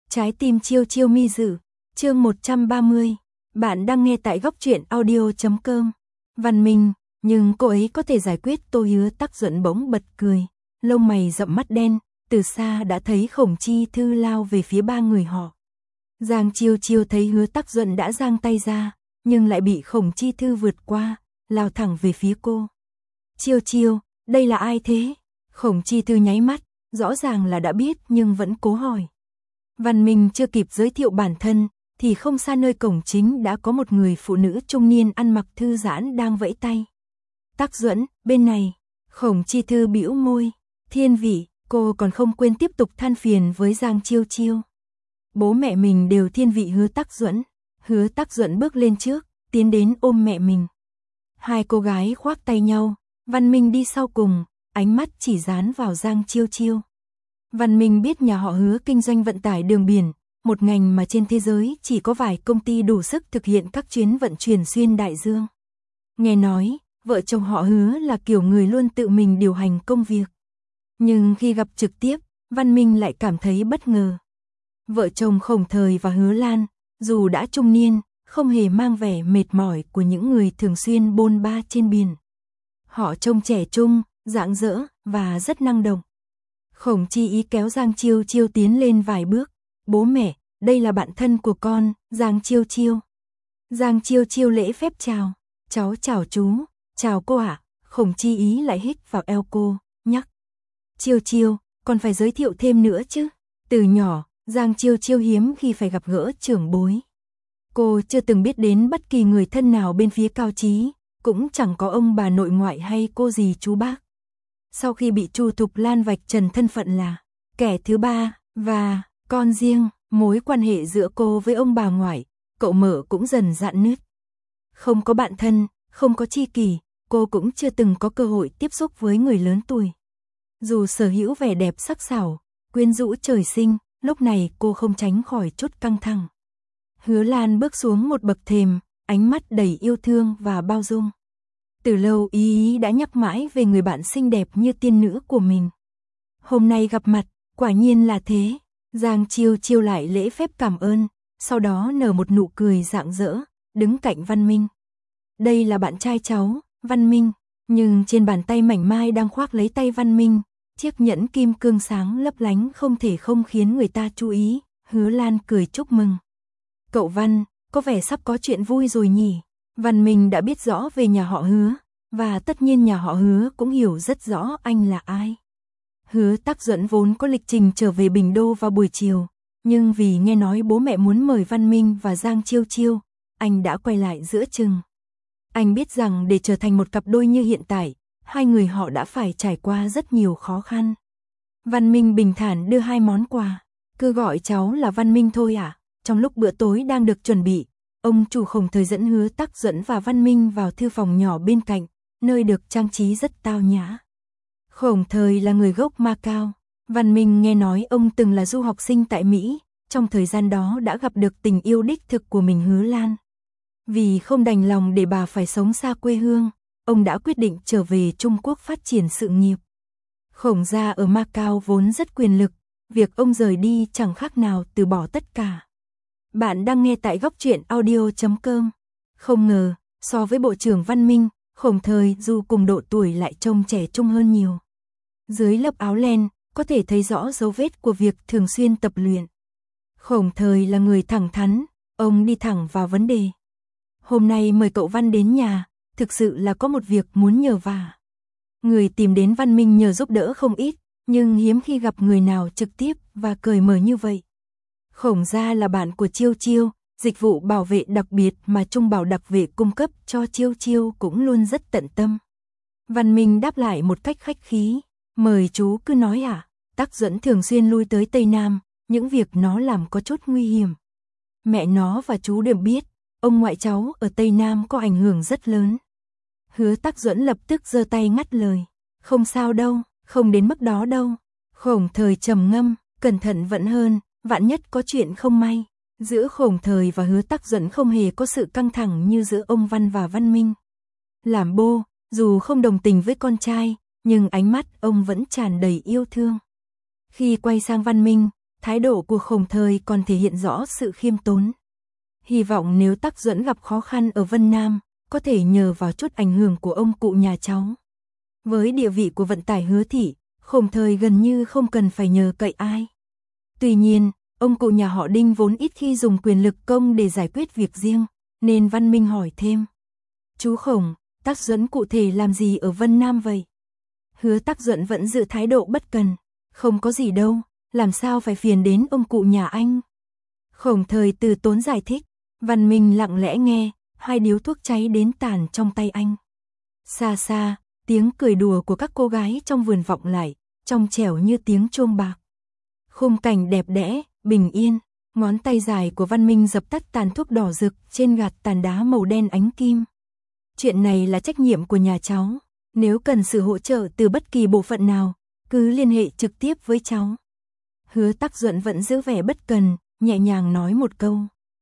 Trái tim chiêu chiêu mi dự, chương 130. Bạn đang nghe tại góc truyện audio.com. Văn Minh, nhưng cô ấy có thể giải quyết. Tô Hứa Tắc Duẫn bỗng bật cười, lông mày rậm mắt đen, từ xa đã thấy Khổng Chi Thư lao về phía ba người họ. Giang Chiêu Chiêu thấy Hứa Tắc Duẫn đã giang tay ra, nhưng lại bị Khổng Chi Thư vượt qua, lao thẳng về phía cô. Chiêu Chiêu, đây là ai thế? Khổng Chi Thư nháy mắt, rõ ràng là đã biết nhưng vẫn cố hỏi. Văn Minh chưa kịp giới thiệu bản thân, thì không xa nơi cổng chính đã có một người phụ nữ trung niên ăn mặc thư giãn đang vẫy tay. Tắc Duẫn, bên này. Khổng Chi Thư bĩu môi. Thiên vị, cô còn không quên tiếp tục than phiền với Giang Chiêu Chiêu. Bố mẹ mình đều thiên vị Hứa Tắc Duẫn. Hứa Tắc Duẫn bước lên trước, tiến đến ôm mẹ mình. Hai cô gái khoác tay nhau, Văn Minh đi sau cùng, ánh mắt chỉ dán vào Giang Chiêu Chiêu. Văn Minh biết nhà họ Hứa kinh doanh vận tải đường biển, một ngành mà trên thế giới chỉ có vài công ty đủ sức thực hiện các chuyến vận chuyển xuyên đại dương. Nghe nói, vợ chồng họ Hứa là kiểu người luôn tự mình điều hành công việc. Nhưng khi gặp trực tiếp, Văn Minh lại cảm thấy bất ngờ. Vợ chồng Khổng Thời và Hứa Lan, dù đã trung niên, không hề mang vẻ mệt mỏi của những người thường xuyên bôn ba trên biển. Họ trông trẻ trung, rạng rỡ và rất năng động. Khổng Chi Ý kéo Giang Chiêu Chiêu tiến lên vài bước. Bố mẹ, đây là bạn thân của con, Giang Chiêu Chiêu. Giang Chiêu Chiêu lễ phép chào. Cháu chào chú, chào cô ạ. Khổng Chi Ý lại hít vào eo cô, nhắc. Chiêu Chiêu, còn phải giới thiệu thêm nữa chứ. Từ nhỏ, Giang Chiêu Chiêu hiếm khi phải gặp gỡ trưởng bối. Cô chưa từng biết đến bất kỳ người thân nào bên phía Cao Chí, cũng chẳng có ông bà nội ngoại hay cô dì chú bác. Sau khi bị Chu Thục Lan vạch trần thân phận là kẻ thứ ba và con riêng, mối quan hệ giữa cô với ông bà ngoại, cậu Mở cũng dần rạn nứt. Không có bạn thân, không có tri kỷ, cô cũng chưa từng có cơ hội tiếp xúc với người lớn tuổi. Dù sở hữu vẻ đẹp sắc sảo, quyến rũ trời sinh, lúc này cô không tránh khỏi chút căng thẳng. Hứa Lan bước xuống một bậc thềm, ánh mắt đầy yêu thương và bao dung. Từ lâu Ý đã nhắc mãi về người bạn xinh đẹp như tiên nữ của mình. Hôm nay gặp mặt, quả nhiên là thế. Giang Chiêu Chiêu lại lễ phép cảm ơn, sau đó nở một nụ cười rạng rỡ, đứng cạnh Văn Minh. Đây là bạn trai cháu, Văn Minh, nhưng trên bàn tay mảnh mai đang khoác lấy tay Văn Minh, chiếc nhẫn kim cương sáng lấp lánh không thể không khiến người ta chú ý. Hứa Lan cười chúc mừng. Cậu Văn, có vẻ sắp có chuyện vui rồi nhỉ? Văn Minh đã biết rõ về nhà họ Hứa, và tất nhiên nhà họ Hứa cũng hiểu rất rõ anh là ai. Hứa Tắc Duẫn vốn có lịch trình trở về Bình Đô vào buổi chiều, nhưng vì nghe nói bố mẹ muốn mời Văn Minh và Giang Chiêu Chiêu, anh đã quay lại giữa chừng. Anh biết rằng để trở thành một cặp đôi như hiện tại, hai người họ đã phải trải qua rất nhiều khó khăn. Văn Minh bình thản đưa hai món quà. Cứ gọi cháu là Văn Minh thôi à? Trong lúc bữa tối đang được chuẩn bị, ông chủ Khổng Thời dẫn Hứa Tắc Duẫn và Văn Minh vào thư phòng nhỏ bên cạnh, nơi được trang trí rất tao nhã. Khổng Thời là người gốc Macau. Văn Minh nghe nói ông từng là du học sinh tại Mỹ, trong thời gian đó đã gặp được tình yêu đích thực của mình Hứa Lan. Vì không đành lòng để bà phải sống xa quê hương, ông đã quyết định trở về Trung Quốc phát triển sự nghiệp. Khổng gia ở Macau vốn rất quyền lực, việc ông rời đi chẳng khác nào từ bỏ tất cả. Bạn đang nghe tại góc truyện audio.com. Không ngờ, so với bộ trưởng Văn Minh, Khổng Thời dù cùng độ tuổi lại trông trẻ trung hơn nhiều. Dưới lớp áo len, có thể thấy rõ dấu vết của việc thường xuyên tập luyện. Khổng Thời là người thẳng thắn, ông đi thẳng vào vấn đề. Hôm nay mời cậu Văn đến nhà, thực sự là có một việc muốn nhờ vả. Người tìm đến Văn Minh nhờ giúp đỡ không ít, nhưng hiếm khi gặp người nào trực tiếp và cởi mở như vậy. Khổng gia là bạn của Chiêu Chiêu, dịch vụ bảo vệ đặc biệt mà Trung Bảo đặc vệ cung cấp cho Chiêu Chiêu cũng luôn rất tận tâm. Văn Minh đáp lại một cách khách khí, mời chú cứ nói ạ. Tắc Duẫn thường xuyên lui tới Tây Nam, những việc nó làm có chút nguy hiểm. Mẹ nó và chú đều biết, ông ngoại cháu ở Tây Nam có ảnh hưởng rất lớn. Hứa Tắc Duẫn lập tức giơ tay ngắt lời, không sao đâu, không đến mức đó đâu. Khổng Thời trầm ngâm, cẩn thận vẫn hơn, vạn nhất có chuyện không may. Giữa Khổng Thời và Hứa Tắc Duẫn không hề có sự căng thẳng như giữa ông Văn và Văn Minh. Làm bố, dù không đồng tình với con trai, nhưng ánh mắt ông vẫn tràn đầy yêu thương. Khi quay sang Văn Minh, thái độ của Khổng Thời còn thể hiện rõ sự khiêm tốn. Hy vọng nếu Tắc Duẫn gặp khó khăn ở Vân Nam, có thể nhờ vào chút ảnh hưởng của ông cụ nhà cháu. Với địa vị của vận tải Hứa thị, Khổng Thời gần như không cần phải nhờ cậy ai. Tuy nhiên, ông cụ nhà họ Đinh vốn ít khi dùng quyền lực công để giải quyết việc riêng, nên Văn Minh hỏi thêm. Chú Khổng, Tắc Duẫn cụ thể làm gì ở Vân Nam vậy? Hứa Tắc Duẫn vẫn giữ thái độ bất cần. Không có gì đâu, làm sao phải phiền đến ông cụ nhà anh? Khổng Thời từ tốn giải thích. Văn Minh lặng lẽ nghe, hai điếu thuốc cháy đến tàn trong tay anh. Xa xa, tiếng cười đùa của các cô gái trong vườn vọng lại, trong trẻo như tiếng chuông bạc. Khung cảnh đẹp đẽ, bình yên, ngón tay dài của Văn Minh dập tắt tàn thuốc đỏ rực trên gạt tàn đá màu đen ánh kim. Chuyện này là trách nhiệm của nhà cháu, nếu cần sự hỗ trợ từ bất kỳ bộ phận nào, cứ liên hệ trực tiếp với cháu. Hứa Tắc Duẫn vẫn giữ vẻ bất cần, nhẹ nhàng nói một câu.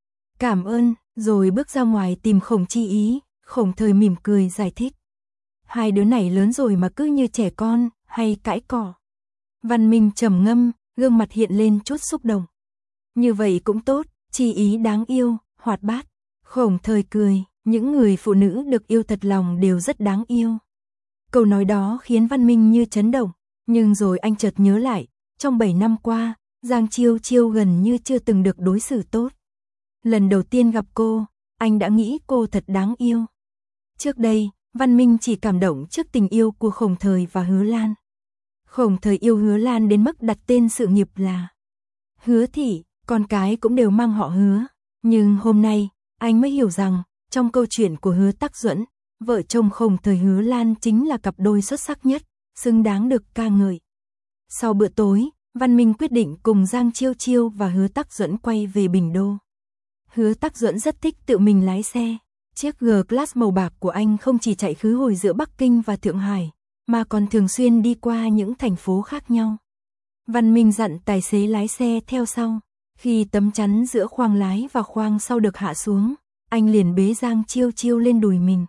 Cảm ơn, rồi bước ra ngoài tìm Khổng Chi Ý. Khổng Thời mỉm cười giải thích. Hai đứa này lớn rồi mà cứ như trẻ con, hay cãi cọ. Văn Minh trầm ngâm, gương mặt hiện lên chút xúc động. Như vậy cũng tốt, Chi Ý đáng yêu, hoạt bát. Khổng Thời cười, những người phụ nữ được yêu thật lòng đều rất đáng yêu. Câu nói đó khiến Văn Minh như chấn động, nhưng rồi anh chợt nhớ lại, trong 7 năm qua, Giang Chiêu Chiêu gần như chưa từng được đối xử tốt. Lần đầu tiên gặp cô, anh đã nghĩ cô thật đáng yêu. Trước đây, Văn Minh chỉ cảm động trước tình yêu của Khổng Thời và Hứa Lan. Khổng Thời yêu Hứa Lan đến mức đặt tên sự nghiệp là Hứa Thị, con cái cũng đều mang họ Hứa. Nhưng hôm nay, anh mới hiểu rằng, trong câu chuyện của Hứa Tắc Duẫn, vợ chồng Khổng Thời Hứa Lan chính là cặp đôi xuất sắc nhất, xứng đáng được ca ngợi. Sau bữa tối, Văn Minh quyết định cùng Giang Chiêu Chiêu và Hứa Tắc Duẫn quay về Bình Đô. Hứa Tắc Duẫn rất thích tự mình lái xe. Chiếc G-Class màu bạc của anh không chỉ chạy khứ hồi giữa Bắc Kinh và Thượng Hải, mà còn thường xuyên đi qua những thành phố khác nhau. Văn Minh dặn tài xế lái xe theo sau. Khi tấm chắn giữa khoang lái và khoang sau được hạ xuống, anh liền bế Giang Chiêu Chiêu lên đùi mình.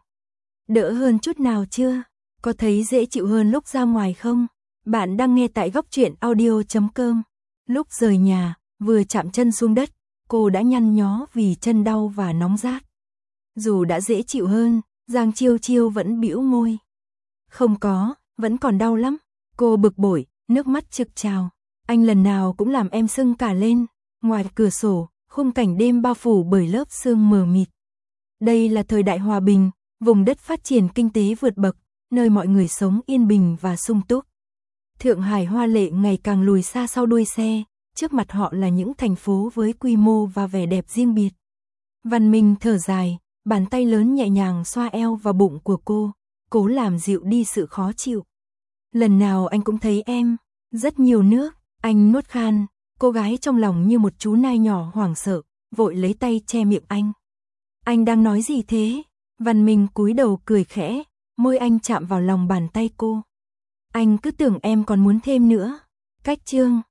Đỡ hơn chút nào chưa? Có thấy dễ chịu hơn lúc ra ngoài không? Bạn đang nghe tại Góc Truyện Audio.com. Lúc rời nhà, vừa chạm chân xuống đất, cô đã nhăn nhó vì chân đau và nóng rát. Dù đã dễ chịu hơn, Giang Chiêu Chiêu vẫn bĩu môi. Không có, vẫn còn đau lắm. Cô bực bội, nước mắt trực trào. Anh lần nào cũng làm em sưng cả lên. Ngoài cửa sổ, khung cảnh đêm bao phủ bởi lớp sương mờ mịt. Đây là thời đại hòa bình, vùng đất phát triển kinh tế vượt bậc, nơi mọi người sống yên bình và sung túc. Thượng Hải hoa lệ ngày càng lùi xa sau đuôi xe, trước mặt họ là những thành phố với quy mô và vẻ đẹp riêng biệt. Văn Minh thở dài, bàn tay lớn nhẹ nhàng xoa eo và bụng của cô, cố làm dịu đi sự khó chịu. Lần nào anh cũng thấy em, rất nhiều nước, anh nuốt khan, cô gái trong lòng như một chú nai nhỏ hoảng sợ, vội lấy tay che miệng anh. Anh đang nói gì thế? Văn Minh cúi đầu cười khẽ, môi anh chạm vào lòng bàn tay cô. Anh cứ tưởng em còn muốn thêm nữa. Cách chương